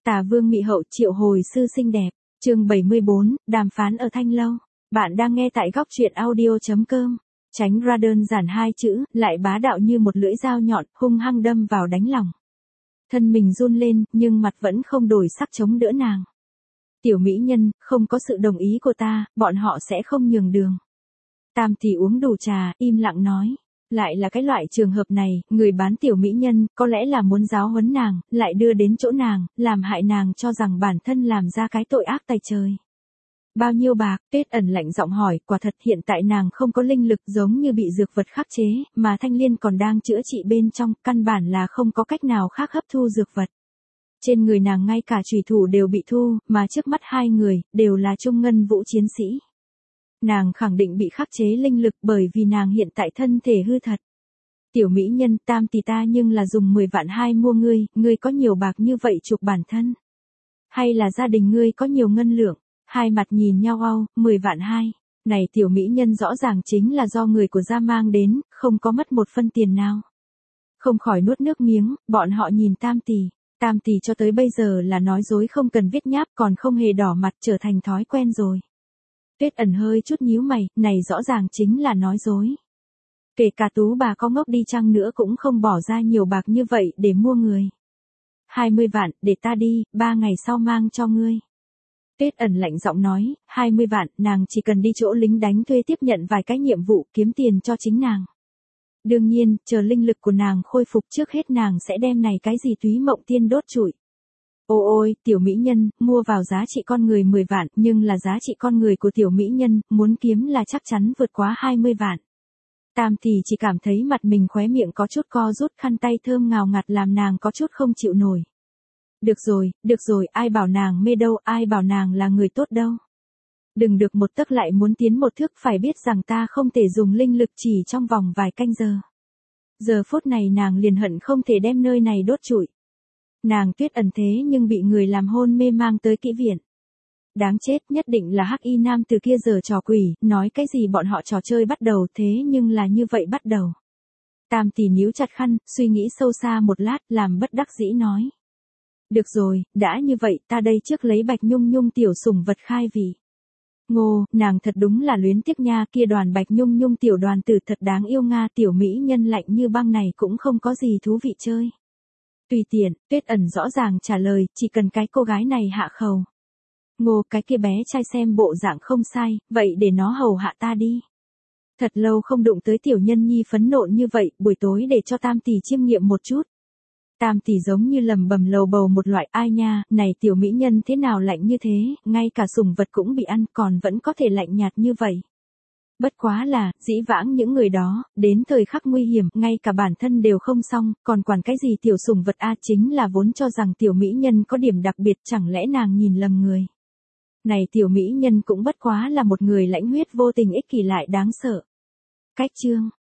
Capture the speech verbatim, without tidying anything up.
Tà Vương Mị Hậu triệu hồi sư xinh đẹp, chương bảy mươi bốn, đàm phán ở Thanh Lâu. Bạn đang nghe tại góc truyện audio chấm com. Tránh ra đơn giản hai chữ, lại bá đạo như một lưỡi dao nhọn, hung hăng đâm vào đánh lòng. Thân mình run lên, nhưng mặt vẫn không đổi sắc chống đỡ nàng. Tiểu mỹ nhân, không có sự đồng ý của ta, bọn họ sẽ không nhường đường. Tam tỷ uống đủ trà, im lặng nói. Lại là cái loại trường hợp này, người bán tiểu mỹ nhân, có lẽ là muốn giáo huấn nàng, lại đưa đến chỗ nàng, làm hại nàng cho rằng bản thân làm ra cái tội ác tày trời. Bao nhiêu bạc, Tuyết Ẩn lạnh giọng hỏi, quả thật hiện tại nàng không có linh lực giống như bị dược vật khắc chế, mà Thanh Liên còn đang chữa trị bên trong, căn bản là không có cách nào khác hấp thu dược vật. Trên người nàng ngay cả chùy thủ đều bị thu, mà trước mắt hai người, đều là trung ngân vũ chiến sĩ. Nàng khẳng định bị khắc chế linh lực bởi vì nàng hiện tại thân thể hư thật. Tiểu mỹ nhân, Tam tỷ ta nhưng là dùng mười vạn hai mua ngươi, ngươi có nhiều bạc như vậy chuộc bản thân. Hay là gia đình ngươi có nhiều ngân lượng, hai mặt nhìn nhau au, mười vạn hai. Này tiểu mỹ nhân rõ ràng chính là do người của gia mang đến, không có mất một phân tiền nào. Không khỏi nuốt nước miếng, bọn họ nhìn Tam tỷ. Tam tỷ cho tới bây giờ là nói dối không cần viết nháp còn không hề đỏ mặt trở thành thói quen rồi. Tuyết Ẩn hơi chút nhíu mày, này rõ ràng chính là nói dối. Kể cả tú bà có ngốc đi chăng nữa cũng không bỏ ra nhiều bạc như vậy để mua người. hai mươi vạn, để ta đi, ba ngày sau mang cho ngươi. Tuyết Ẩn lạnh giọng nói, hai mươi vạn, nàng chỉ cần đi chỗ lính đánh thuê tiếp nhận vài cái nhiệm vụ kiếm tiền cho chính nàng. Đương nhiên, chờ linh lực của nàng khôi phục trước hết nàng sẽ đem này cái gì túy mộng tiên đốt trụi. Ô ôi, tiểu mỹ nhân, mua vào giá trị con người mười vạn, nhưng là giá trị con người của tiểu mỹ nhân, muốn kiếm là chắc chắn vượt quá hai mươi vạn. Tam tỷ chỉ cảm thấy mặt mình khóe miệng có chút co rút, khăn tay thơm ngào ngạt làm nàng có chút không chịu nổi. Được rồi, được rồi, ai bảo nàng mê đâu, ai bảo nàng là người tốt đâu. Đừng được một tấc lại muốn tiến một thước, phải biết rằng ta không thể dùng linh lực chỉ trong vòng vài canh giờ. Giờ phút này nàng liền hận không thể đem nơi này đốt trụi. Nàng Tuyết Ẩn thế nhưng bị người làm hôn mê mang tới kỹ viện. Đáng chết, nhất định là hắc y nam từ kia giờ trò quỷ, nói cái gì bọn họ trò chơi bắt đầu thế nhưng là như vậy bắt đầu. Tam tỷ níu chặt khăn, suy nghĩ sâu xa một lát, làm bất đắc dĩ nói. Được rồi, đã như vậy, ta đây trước lấy Bạch Nhung Nhung tiểu sủng vật khai vị. Ngô, nàng thật đúng là luyến tiếc nha, kia đoàn Bạch Nhung Nhung tiểu đoàn tử thật đáng yêu nga, tiểu mỹ nhân lạnh như băng này cũng không có gì thú vị chơi. Tùy tiện, Tuyết Ẩn rõ ràng trả lời, chỉ cần cái cô gái này hạ khẩu. Ngô, cái kia bé trai xem bộ dạng không sai, vậy để nó hầu hạ ta đi. Thật lâu không đụng tới tiểu nhân nhi phấn nộ như vậy, buổi tối để cho Tam tỷ chiêm nghiệm một chút. Tam tỷ giống như lầm bầm lầu bầu một loại, ai nha, này tiểu mỹ nhân thế nào lạnh như thế, ngay cả sủng vật cũng bị ăn còn vẫn có thể lạnh nhạt như vậy. Bất quá là, dĩ vãng những người đó, đến thời khắc nguy hiểm, ngay cả bản thân đều không xong, còn quản cái gì tiểu sủng vật a, chính là vốn cho rằng tiểu mỹ nhân có điểm đặc biệt, chẳng lẽ nàng nhìn lầm người. Này tiểu mỹ nhân cũng bất quá là một người lãnh huyết vô tình ích kỷ lại đáng sợ. Cách chương